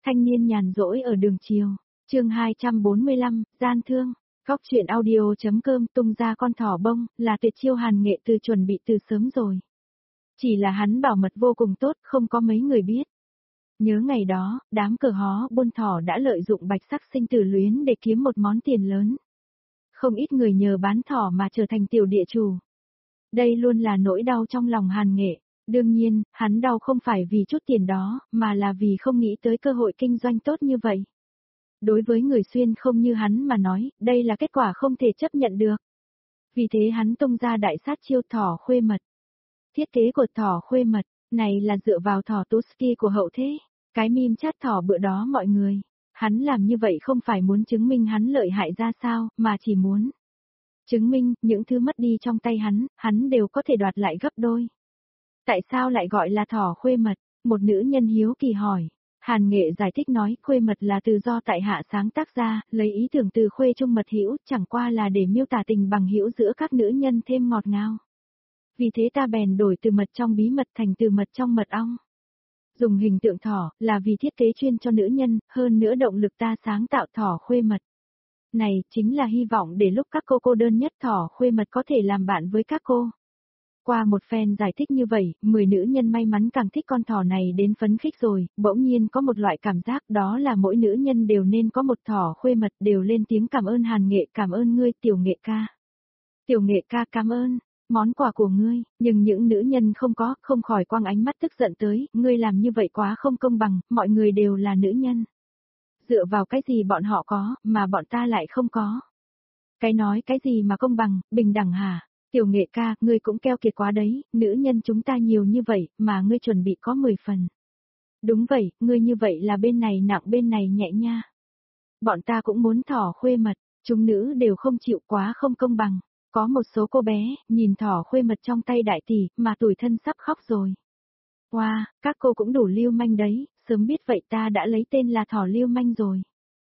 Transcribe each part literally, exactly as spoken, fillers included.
Thanh niên nhàn rỗi ở đường chiều. Chương hai trăm bốn mươi lăm, gian thương. Góc truyện audio.com tung ra con thỏ bông, là tuyệt chiêu Hàn Nghệ từ chuẩn bị từ sớm rồi. Chỉ là hắn bảo mật vô cùng tốt, không có mấy người biết. Nhớ ngày đó, đám cờ hó buôn thỏ đã lợi dụng bạch sắc sinh tử luyến để kiếm một món tiền lớn. Không ít người nhờ bán thỏ mà trở thành tiểu địa chủ. Đây luôn là nỗi đau trong lòng Hàn Nghệ. Đương nhiên, hắn đau không phải vì chút tiền đó, mà là vì không nghĩ tới cơ hội kinh doanh tốt như vậy. Đối với người xuyên không như hắn mà nói, đây là kết quả không thể chấp nhận được. Vì thế hắn tung ra đại sát chiêu thỏ khuê mật. Thiết kế của thỏ khuê mật, này là dựa vào thỏ Tusky của hậu thế. Cái meme chat thỏ bữa đó mọi người. Hắn làm như vậy không phải muốn chứng minh hắn lợi hại ra sao, mà chỉ muốn chứng minh những thứ mất đi trong tay hắn, hắn đều có thể đoạt lại gấp đôi. Tại sao lại gọi là thỏ khuê mật? Một nữ nhân hiếu kỳ hỏi. Hàn Nghệ giải thích nói, khuê mật là từ do tại hạ sáng tác ra, lấy ý tưởng từ khuê trung mật hữu, chẳng qua là để miêu tả tình bằng hữu giữa các nữ nhân thêm ngọt ngào. Vì thế ta bèn đổi từ mật trong bí mật thành từ mật trong mật ong. Dùng hình tượng thỏ, là vì thiết kế chuyên cho nữ nhân, hơn nữa động lực ta sáng tạo thỏ khuê mật. Này, chính là hy vọng để lúc các cô cô đơn nhất thỏ khuê mật có thể làm bạn với các cô. Qua một phen giải thích như vậy, mười nữ nhân may mắn càng thích con thỏ này đến phấn khích rồi, bỗng nhiên có một loại cảm giác đó là mỗi nữ nhân đều nên có một thỏ khuê mật, đều lên tiếng cảm ơn Hàn Nghệ, cảm ơn ngươi Tiểu Nghệ ca. Tiểu Nghệ ca cảm ơn, món quà của ngươi, nhưng những nữ nhân không có, không khỏi quăng ánh mắt tức giận tới, ngươi làm như vậy quá không công bằng, mọi người đều là nữ nhân. Dựa vào cái gì bọn họ có, mà bọn ta lại không có. Cái nói cái gì mà công bằng, bình đẳng hả? Tiểu Nghệ ca, ngươi cũng keo kiệt quá đấy, nữ nhân chúng ta nhiều như vậy, mà ngươi chuẩn bị có mười phần. Đúng vậy, ngươi như vậy là bên này nặng bên này nhẹ nha. Bọn ta cũng muốn thỏ khuê mật, chúng nữ đều không chịu quá không công bằng. Có một số cô bé, nhìn thỏ khuê mật trong tay đại tỷ, mà tủi thân sắp khóc rồi. Wow, các cô cũng đủ lưu manh đấy, sớm biết vậy ta đã lấy tên là thỏ lưu manh rồi.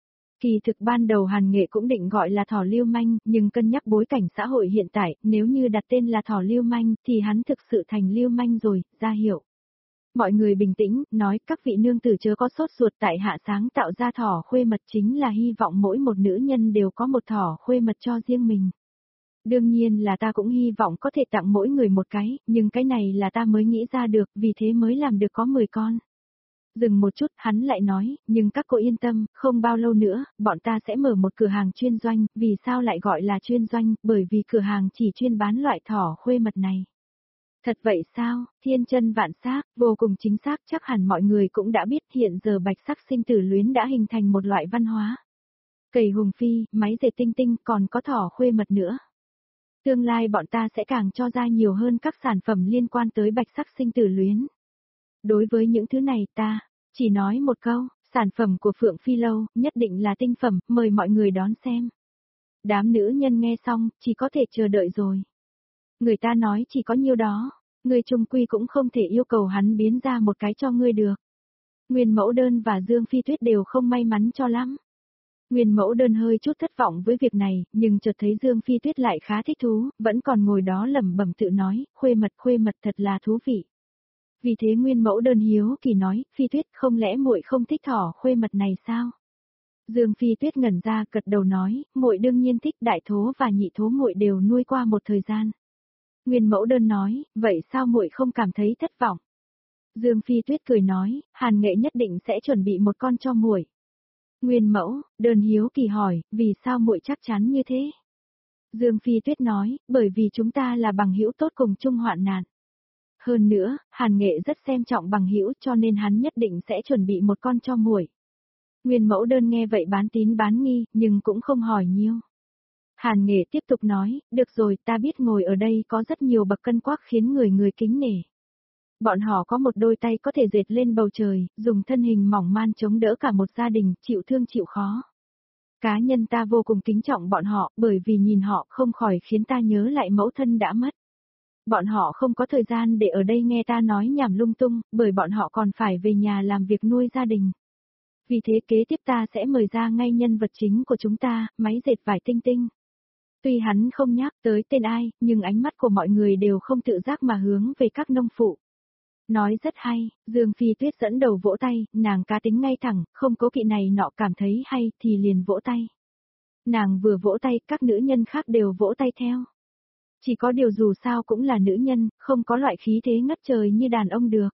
Kỳ thực ban đầu Hàn Nghệ cũng định gọi là thỏ lưu manh, nhưng cân nhắc bối cảnh xã hội hiện tại, nếu như đặt tên là thỏ lưu manh, thì hắn thực sự thành lưu manh rồi, ra hiệu. Mọi người bình tĩnh, nói các vị nương tử chớ có sốt ruột, tại hạ sáng tạo ra thỏ khuê mật chính là hy vọng mỗi một nữ nhân đều có một thỏ khuê mật cho riêng mình. Đương nhiên là ta cũng hy vọng có thể tặng mỗi người một cái, nhưng cái này là ta mới nghĩ ra được, vì thế mới làm được có mười con. Dừng một chút, hắn lại nói, nhưng các cô yên tâm, không bao lâu nữa, bọn ta sẽ mở một cửa hàng chuyên doanh, vì sao lại gọi là chuyên doanh, bởi vì cửa hàng chỉ chuyên bán loại thỏ khuê mật này. Thật vậy sao, thiên chân vạn xác, vô cùng chính xác, chắc hẳn mọi người cũng đã biết hiện giờ bạch sắc sinh tử luyến đã hình thành một loại văn hóa. Cầy hùng phi, máy dệt tinh tinh, còn có thỏ khuê mật nữa. Tương lai bọn ta sẽ càng cho ra nhiều hơn các sản phẩm liên quan tới bạch sắc sinh tử luyến. Đối với những thứ này ta, chỉ nói một câu, sản phẩm của Phượng Phi Lâu, nhất định là tinh phẩm, mời mọi người đón xem. Đám nữ nhân nghe xong, chỉ có thể chờ đợi rồi. Người ta nói chỉ có nhiêu đó, người trung quy cũng không thể yêu cầu hắn biến ra một cái cho ngươi được. Nguyên Mẫu Đơn và Dương Phi Tuyết đều không may mắn cho lắm. Nguyên Mẫu Đơn hơi chút thất vọng với việc này, nhưng chợt thấy Dương Phi Tuyết lại khá thích thú, vẫn còn ngồi đó lẩm bẩm tự nói, khuê mật khuê mật thật là thú vị. Vì thế Nguyên Mẫu Đơn hiếu kỳ nói, Phi Tuyết không lẽ muội không thích thỏ khuê mật này sao? Dương Phi Tuyết ngẩn ra gật đầu nói, muội đương nhiên thích, đại thố và nhị thố muội đều nuôi qua một thời gian. Nguyên Mẫu Đơn nói, vậy sao muội không cảm thấy thất vọng? Dương Phi Tuyết cười nói, Hàn Nghệ nhất định sẽ chuẩn bị một con cho muội. Nguyên Mẫu Đơn hiếu kỳ hỏi, vì sao muội chắc chắn như thế? Dương Phi Tuyết nói, bởi vì chúng ta là bằng hữu tốt cùng chung hoạn nạn. Hơn nữa, Hàn Nghệ rất xem trọng bằng hữu cho nên hắn nhất định sẽ chuẩn bị một con cho muội. Nguyên Mẫu Đơn nghe vậy bán tín bán nghi, nhưng cũng không hỏi nhiều. Hàn Nghệ tiếp tục nói, được rồi, ta biết ngồi ở đây có rất nhiều bậc cân quắc khiến người người kính nể. Bọn họ có một đôi tay có thể dệt lên bầu trời, dùng thân hình mỏng man chống đỡ cả một gia đình, chịu thương chịu khó. Cá nhân ta vô cùng kính trọng bọn họ, bởi vì nhìn họ không khỏi khiến ta nhớ lại mẫu thân đã mất. Bọn họ không có thời gian để ở đây nghe ta nói nhảm lung tung, bởi bọn họ còn phải về nhà làm việc nuôi gia đình. Vì thế kế tiếp ta sẽ mời ra ngay nhân vật chính của chúng ta, máy dệt vải tinh tinh. Tuy hắn không nhắc tới tên ai, nhưng ánh mắt của mọi người đều không tự giác mà hướng về các nông phụ. Nói rất hay, Dương Phi Tuyết dẫn đầu vỗ tay, nàng cá tính ngay thẳng, không cố kỵ này nọ cảm thấy hay thì liền vỗ tay. Nàng vừa vỗ tay, các nữ nhân khác đều vỗ tay theo. Chỉ có điều dù sao cũng là nữ nhân, không có loại khí thế ngất trời như đàn ông được.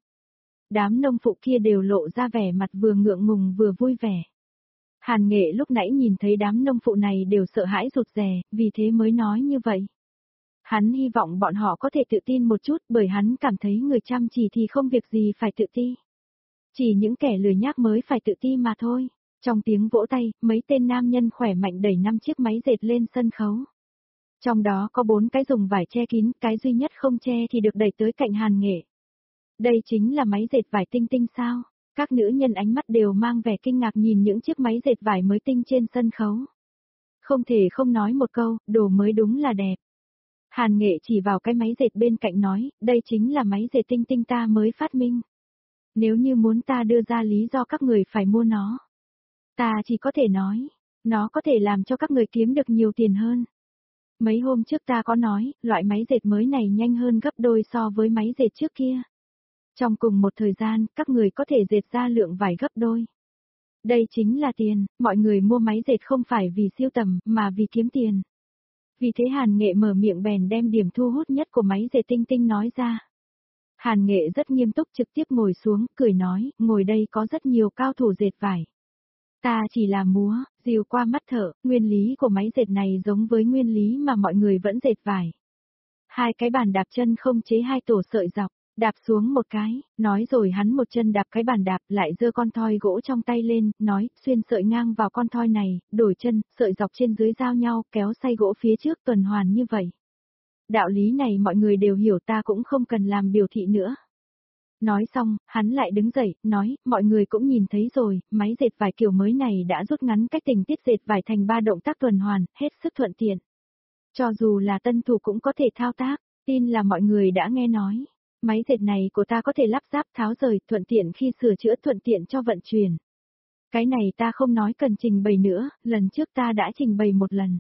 Đám nông phụ kia đều lộ ra vẻ mặt vừa ngượng ngùng vừa vui vẻ. Hàn Nghệ lúc nãy nhìn thấy đám nông phụ này đều sợ hãi rụt rè, vì thế mới nói như vậy. Hắn hy vọng bọn họ có thể tự tin một chút bởi hắn cảm thấy người chăm chỉ thì không việc gì phải tự ti. Chỉ những kẻ lười nhác mới phải tự ti mà thôi. Trong tiếng vỗ tay, mấy tên nam nhân khỏe mạnh đẩy năm chiếc máy dệt lên sân khấu. Trong đó có bốn cái dùng vải che kín, cái duy nhất không che thì được đẩy tới cạnh Hàn Nghệ. Đây chính là máy dệt vải tinh tinh sao? Các nữ nhân ánh mắt đều mang vẻ kinh ngạc nhìn những chiếc máy dệt vải mới tinh trên sân khấu. Không thể không nói một câu, đồ mới đúng là đẹp. Hàn Nghệ chỉ vào cái máy dệt bên cạnh nói, đây chính là máy dệt tinh tinh ta mới phát minh. Nếu như muốn ta đưa ra lý do các người phải mua nó, ta chỉ có thể nói, nó có thể làm cho các người kiếm được nhiều tiền hơn. Mấy hôm trước ta có nói, loại máy dệt mới này nhanh hơn gấp đôi so với máy dệt trước kia. Trong cùng một thời gian, các người có thể dệt ra lượng vải gấp đôi. Đây chính là tiền, mọi người mua máy dệt không phải vì siêu tầm, mà vì kiếm tiền. Vì thế Hàn Nghệ mở miệng bèn đem điểm thu hút nhất của máy dệt tinh tinh nói ra. Hàn Nghệ rất nghiêm túc trực tiếp ngồi xuống, cười nói, ngồi đây có rất nhiều cao thủ dệt vải. Ta chỉ là múa, dìu qua mắt thợ, nguyên lý của máy dệt này giống với nguyên lý mà mọi người vẫn dệt vải. Hai cái bàn đạp chân không chế hai tổ sợi dọc, đạp xuống một cái, nói rồi hắn một chân đạp cái bàn đạp lại giơ con thoi gỗ trong tay lên, nói, xuyên sợi ngang vào con thoi này, đổi chân, sợi dọc trên dưới giao nhau, kéo xay gỗ phía trước tuần hoàn như vậy. Đạo lý này mọi người đều hiểu ta cũng không cần làm biểu thị nữa. Nói xong, hắn lại đứng dậy, nói, mọi người cũng nhìn thấy rồi, máy dệt vải kiểu mới này đã rút ngắn cách tình tiết dệt vải thành ba động tác tuần hoàn, hết sức thuận tiện. Cho dù là tân thủ cũng có thể thao tác, tin là mọi người đã nghe nói. Máy dệt này của ta có thể lắp ráp tháo rời, thuận tiện khi sửa chữa, thuận tiện cho vận chuyển. Cái này ta không nói cần trình bày nữa, lần trước ta đã trình bày một lần.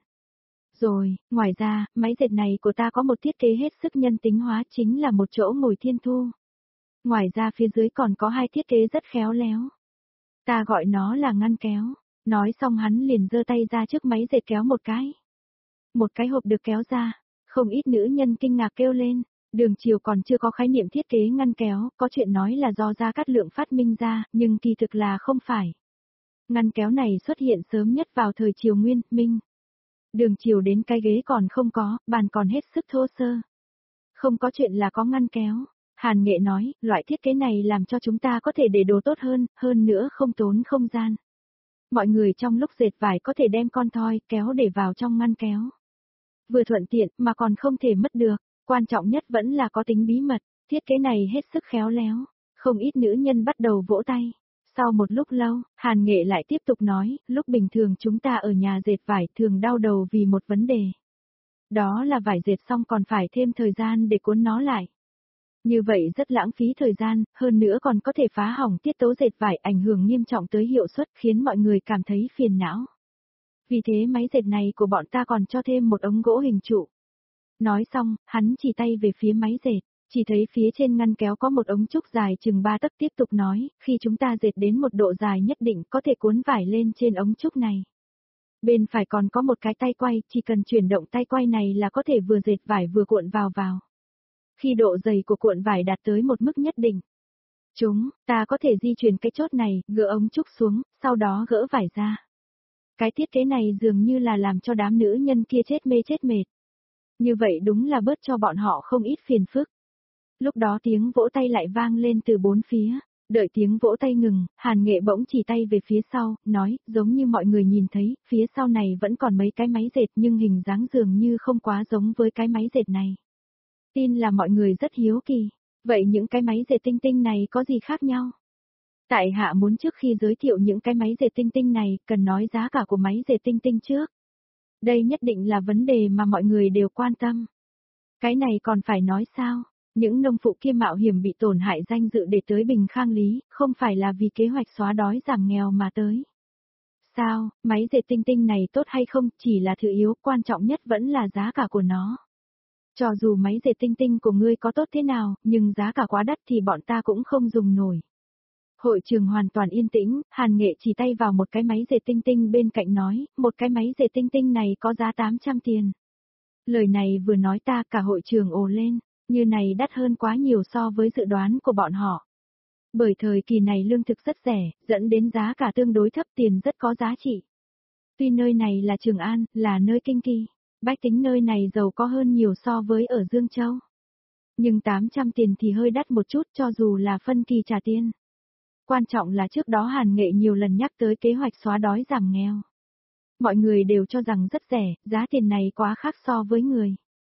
Rồi, ngoài ra, máy dệt này của ta có một thiết kế hết sức nhân tính hóa chính là một chỗ ngồi thiên thu. Ngoài ra phía dưới còn có hai thiết kế rất khéo léo. Ta gọi nó là ngăn kéo. Nói xong hắn liền giơ tay ra trước máy dệt kéo một cái. Một cái hộp được kéo ra. Không ít nữ nhân kinh ngạc kêu lên. Đường Triều còn chưa có khái niệm thiết kế ngăn kéo, có chuyện nói là do Gia Cát Lượng phát minh ra, nhưng kỳ thực là không phải. Ngăn kéo này xuất hiện sớm nhất vào thời Triều Nguyên, Minh. Đường Triều đến cái ghế còn không có, bàn còn hết sức thô sơ. Không có chuyện là có ngăn kéo. Hàn Nghệ nói, loại thiết kế này làm cho chúng ta có thể để đồ tốt hơn, hơn nữa không tốn không gian. Mọi người trong lúc dệt vải có thể đem con thoi, kéo để vào trong ngăn kéo. Vừa thuận tiện mà còn không thể mất được, quan trọng nhất vẫn là có tính bí mật, thiết kế này hết sức khéo léo. Không ít nữ nhân bắt đầu vỗ tay. Sau một lúc lâu, Hàn Nghệ lại tiếp tục nói, lúc bình thường chúng ta ở nhà dệt vải thường đau đầu vì một vấn đề. Đó là vải dệt xong còn phải thêm thời gian để cuốn nó lại. Như vậy rất lãng phí thời gian, hơn nữa còn có thể phá hỏng tiết tấu dệt vải, ảnh hưởng nghiêm trọng tới hiệu suất, khiến mọi người cảm thấy phiền não. Vì thế máy dệt này của bọn ta còn cho thêm một ống gỗ hình trụ. Nói xong, hắn chỉ tay về phía máy dệt, chỉ thấy phía trên ngăn kéo có một ống trúc dài chừng ba tấc, tiếp tục nói, khi chúng ta dệt đến một độ dài nhất định có thể cuốn vải lên trên ống trúc này. Bên phải còn có một cái tay quay, chỉ cần chuyển động tay quay này là có thể vừa dệt vải vừa cuộn vào vào. Khi độ dày của cuộn vải đạt tới một mức nhất định, chúng, ta có thể di chuyển cái chốt này, gỡ ống trúc xuống, sau đó gỡ vải ra. Cái thiết kế này dường như là làm cho đám nữ nhân kia chết mê chết mệt. Như vậy đúng là bớt cho bọn họ không ít phiền phức. Lúc đó tiếng vỗ tay lại vang lên từ bốn phía, đợi tiếng vỗ tay ngừng, Hàn Nghệ bỗng chỉ tay về phía sau, nói, giống như mọi người nhìn thấy, phía sau này vẫn còn mấy cái máy dệt nhưng hình dáng dường như không quá giống với cái máy dệt này. Tin là mọi người rất hiếu kỳ, vậy những cái máy dệt tinh tinh này có gì khác nhau? Tại hạ muốn trước khi giới thiệu những cái máy dệt tinh tinh này, cần nói giá cả của máy dệt tinh tinh trước. Đây nhất định là vấn đề mà mọi người đều quan tâm. Cái này còn phải nói sao? Những nông phụ kia mạo hiểm bị tổn hại danh dự để tới Bình Khang Lý, không phải là vì kế hoạch xóa đói giảm nghèo mà tới. Sao, máy dệt tinh tinh này tốt hay không, chỉ là thứ yếu, quan trọng nhất vẫn là giá cả của nó. Cho dù máy dệt tinh tinh của ngươi có tốt thế nào, nhưng giá cả quá đắt thì bọn ta cũng không dùng nổi. Hội trường hoàn toàn yên tĩnh, Hàn Nghệ chỉ tay vào một cái máy dệt tinh tinh bên cạnh nói, một cái máy dệt tinh tinh này có giá tám trăm tiền. Lời này vừa nói ta cả hội trường ồ lên, như này đắt hơn quá nhiều so với dự đoán của bọn họ. Bởi thời kỳ này lương thực rất rẻ, dẫn đến giá cả tương đối thấp, tiền rất có giá trị. Tuy nơi này là Trường An, là nơi kinh kỳ, bách tính nơi này giàu có hơn nhiều so với ở Dương Châu. Nhưng tám trăm tiền thì hơi đắt một chút cho dù là phân kỳ trả tiền. Quan trọng là trước đó Hàn Nghệ nhiều lần nhắc tới kế hoạch xóa đói giảm nghèo. Mọi người đều cho rằng rất rẻ, giá tiền này quá khác so với người.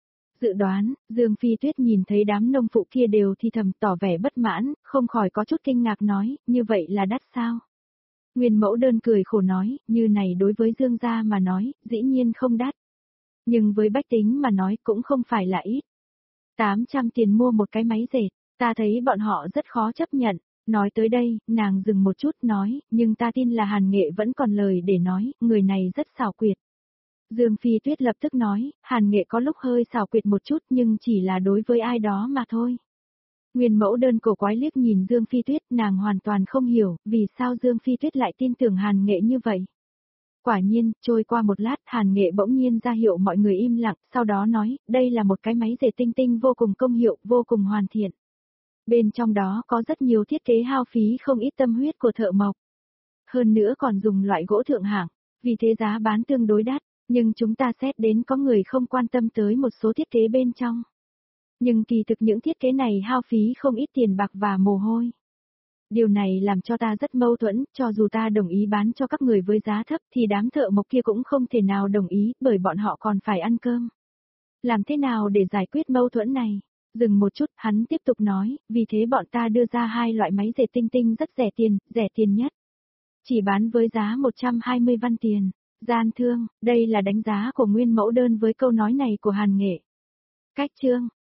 Dự đoán, Dương Phi Tuyết nhìn thấy đám nông phụ kia đều thì thầm tỏ vẻ bất mãn, không khỏi có chút kinh ngạc nói, như vậy là đắt sao? Nguyên Mẫu Đơn cười khổ nói, như này đối với Dương gia mà nói, dĩ nhiên không đắt. Nhưng với bách tính mà nói cũng không phải là ít. tám trăm tiền mua một cái máy dệt, ta thấy bọn họ rất khó chấp nhận. Nói tới đây, nàng dừng một chút nói, nhưng ta tin là Hàn Nghệ vẫn còn lời để nói, người này rất xảo quyệt. Dương Phi Tuyết lập tức nói, Hàn Nghệ có lúc hơi xảo quyệt một chút nhưng chỉ là đối với ai đó mà thôi. Nguyên Mẫu Đơn cổ quái liếc nhìn Dương Phi Tuyết, nàng hoàn toàn không hiểu, vì sao Dương Phi Tuyết lại tin tưởng Hàn Nghệ như vậy. Quả nhiên, trôi qua một lát, Hàn Nghệ bỗng nhiên ra hiệu mọi người im lặng, sau đó nói, đây là một cái máy dệt tinh tinh vô cùng công hiệu, vô cùng hoàn thiện. Bên trong đó có rất nhiều thiết kế hao phí không ít tâm huyết của thợ mộc. Hơn nữa còn dùng loại gỗ thượng hạng, vì thế giá bán tương đối đắt, nhưng chúng ta xét đến có người không quan tâm tới một số thiết kế bên trong. Nhưng kỳ thực những thiết kế này hao phí không ít tiền bạc và mồ hôi. Điều này làm cho ta rất mâu thuẫn, cho dù ta đồng ý bán cho các người với giá thấp thì đám thợ mộc kia cũng không thể nào đồng ý, bởi bọn họ còn phải ăn cơm. Làm thế nào để giải quyết mâu thuẫn này? Dừng một chút, hắn tiếp tục nói, vì thế bọn ta đưa ra hai loại máy dệt tinh tinh rất rẻ tiền, rẻ tiền nhất. Chỉ bán với giá một trăm hai mươi văn tiền. Gian thương, đây là đánh giá của Nguyên Mẫu Đơn với câu nói này của Hàn Nghệ. Cách chương